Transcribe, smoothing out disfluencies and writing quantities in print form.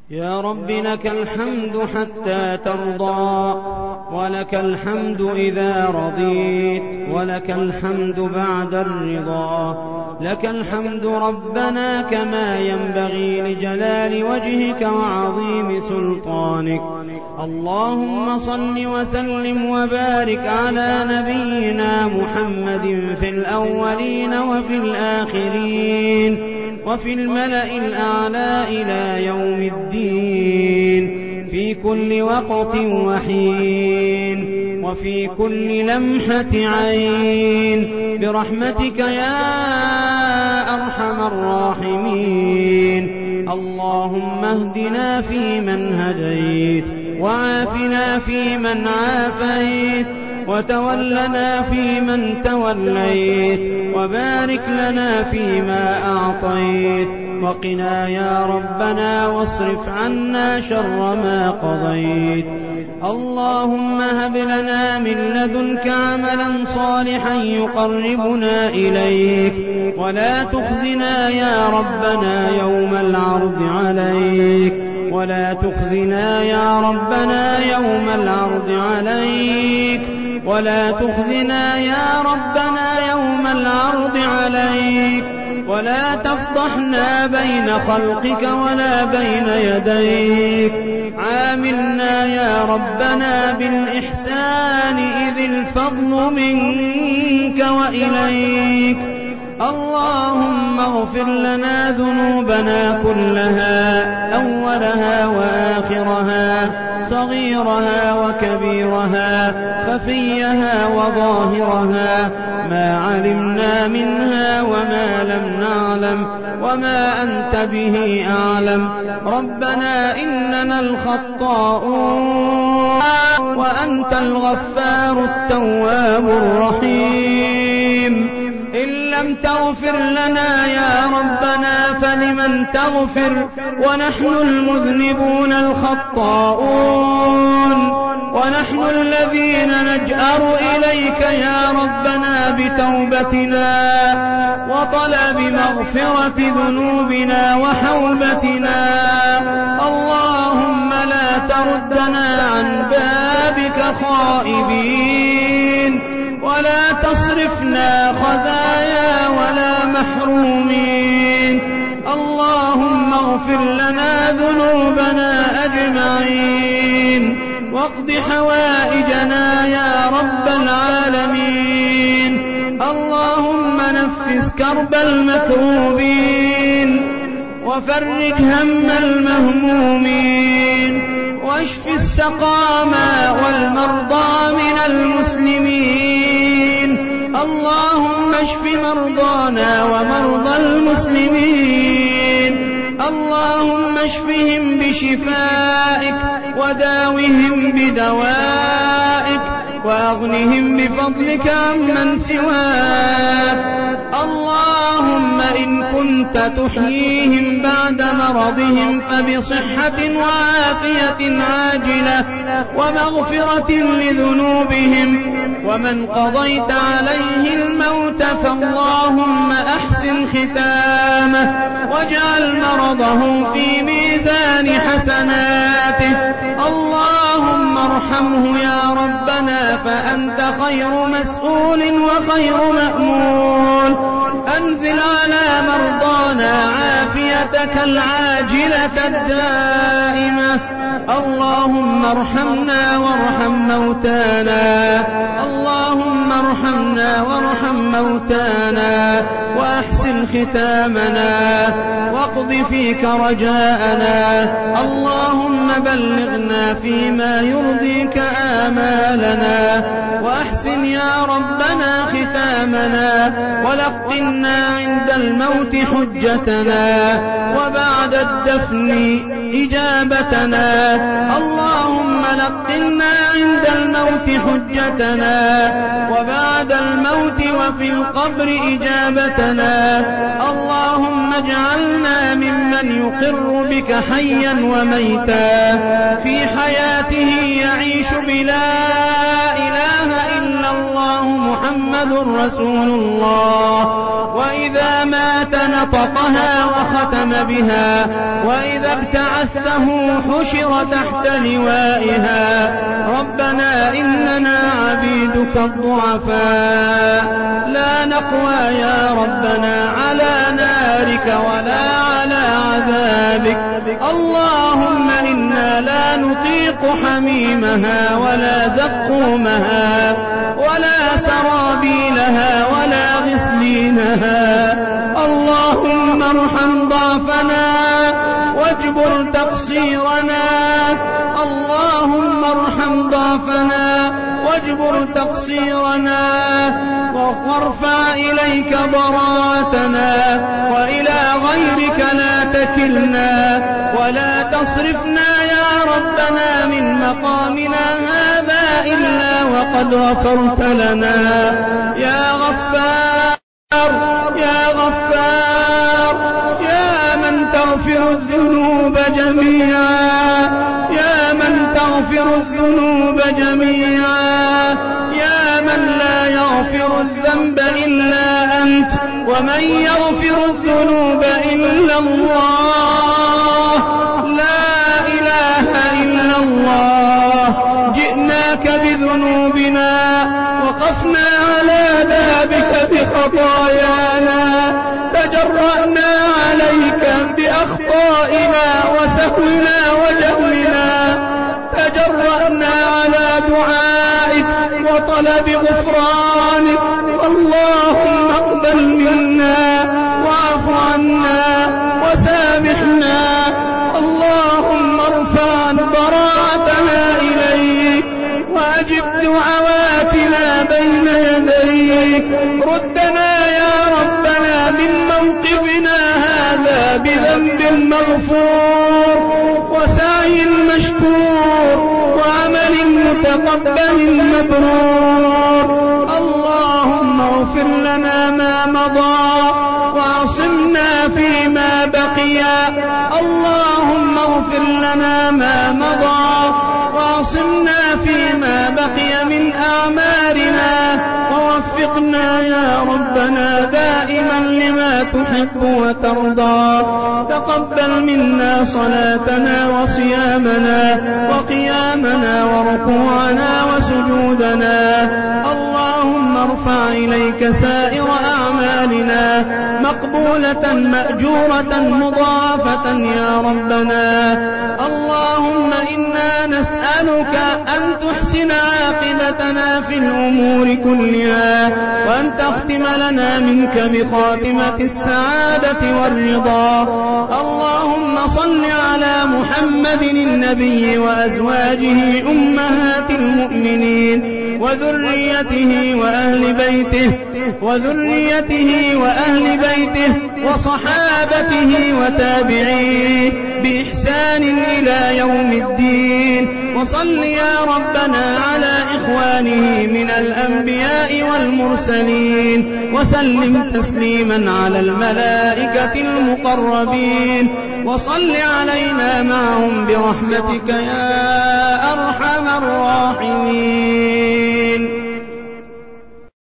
يا رب لك الحمد حتى ترضى، ولك الحمد إذا رضيت، ولك الحمد بعد الرضا. لك الحمد ربنا كما ينبغي لجلال وجهك وعظيم سلطانك. اللهم صل وسلم وبارك على نبينا محمد في الأولين وفي الآخرين وفي الملأ الأعلى إلى يوم الدين، في كل وقت وحين وفي كل لمحة عين، برحمتك يا أرحم الراحمين. اللهم اهدنا فيمن هديت، وعافنا فيمن عافيت، وتولنا فيمن توليت، وبارك لنا فيما أعطيت، وقنا يا ربنا واصرف عنا شر ما قضيت. اللهم هب لنا من لدنك عملا صالحا يقربنا إليك، ولا تخزنا يا ربنا يوم العرض عليك، ولا تخزنا يا ربنا يوم العرض عليك، ولا تخزنا يا ربنا يوم العرض عليك، ولا تفضحنا بين خلقك ولا بين يديك. عاملنا يا ربنا بالإحسان إذ الفضل منك وإليك. اللهم اغفر لنا ذنوبنا كلها، أولها وآخرها، صغيرها وكبيرها، خفيها وظاهرها، ما علمنا منها وما لم نعلم، وما أنت به أعلم. ربنا إننا الخطاؤون، وأنت الغفار التواب الرحيم. إن لم تغفر لنا يا ربنا فلمن تغفر، ونحن المذنبون الخطاؤون، ونحن الذين نجأر إليك يا ربنا بتوبتنا وطلب مغفرة ذنوبنا وحوبتنا. اللهم لا تردنا عن بابك خائبين، ولا تصرفنا خزايا ولا محرومين. اللهم اغفر لنا ذنوبنا أجمعين، واقض حوائجنا يا رب العالمين. اللهم نفس كرب المكروبين، وفرج هم المهمومين، واشف السقامى والمرضى من المسلمين. اللهم اشف مرضانا ومرضى المسلمين. اللهم اشفهم بشفائك، وداوهم بدوائك، وأغنهم بفضلك عمن سواك. اللهم إن كنت تحييهم بعد مرضهم فبصحة وعافية عاجلة ومغفرة لذنوبهم. ومن قضيت عليه الموت فاللهم أحسن ختامه، واجعل مرضه في ميزان حسناته. اللهم ارحمه يا ربنا، فأنت خير مسؤول وخير مأمول. أنزل على مرضانا عافيتك العاجلة الدائمة. اللهم ارحمنا وارحم موتانا، اللهم ارحمنا وارحم موتانا، وأحسن ختامنا، واقض فيك رجاءنا. اللهم بلغنا فيما يرضيك آمالنا، وأحسن يا ربنا ختامنا، ولقنا عند الموت حجتنا، وبعد الدفن إجابتنا. اللهم لقنا عند الموت حجتنا، وبعد الموت وفي القبر إجابتنا. اللهم اجعلنا ممن يقر بك حيا وميتا، في حياته يعيش بلا إله إلا الله محمد محمد رسول الله. وإذا مات نطقها وختم بها، وإذا ابتعثته حشر تحت لوائها. ربنا إننا عبيدك الضعفاء، لا نقوى يا ربنا على نارك ولا على عذابك. اللهم إنا لا نطيق حميمها ولا زقومها ولا سرابيلها ولا غسلينها. اللهم ارحم ضعفنا واجبر تقصيرنا. اللهم ارحم ضعفنا واجبر تقصيرنا، وارفع إليك ضراعتنا، وإلى غيرك لا تكلنا، ولا تصرفنا يا ربنا من مقامنا هذا إلا وقد غفرت لنا. يا غفار يا غفار، يا من تغفر الذنوب جميعا، يا من تغفر الذنوب جميعا، يا من لا يغفر الذنب إلا أنت، ومن يغفر الذنوب إلا الله. لا إله إلا الله. جئناك بذنوبنا، وقفنا على بابك بخطايانا، تجرأنا عليك بأخطائنا وسهونا وجهلنا، تجرأنا على دعائك وطلب غفرانك. اللهم اقبل منا واعف عنا وسامحنا. اللهم ارفع براءتنا إليك، وأجب دعواتنا بين يديك. ردنا يا ربنا من موقفنا هذا بذنب مغفور، وسعي مشكور، وعمل متقبل مبرور. اللهم اغفر لنا ما مضى، وعصمنا فيما بقي. اللهم اغفر لنا ما مضى، وعصمنا فيما بقي من أعمالنا، ووفقنا يا ربنا دائما لما تحب وترضى. تقبل منا صلاتنا وصيامنا وقيامنا وركوعنا وسجودنا. اللهم ارفع إليك سائر أعمالنا مقبولة مأجورة مضاعفة يا ربنا. اللهم إنا نسألك أن تحسن عاقبتنا في الأمور كلها، وأن تختم لنا منك بخاتمة السعادة والرضا. اللهم صل على محمد النبي وأزواجه أمهات المؤمنين، وذريته وأهل بيته وصحابته وتابعيه بإحسان إلى يوم الدين. وصل يا ربنا على إخوانه من الأنبياء والمرسلين، وسلم تسليما على الملائكة المقربين. وصل علينا معهم برحمتك يا أرحم الراحمين.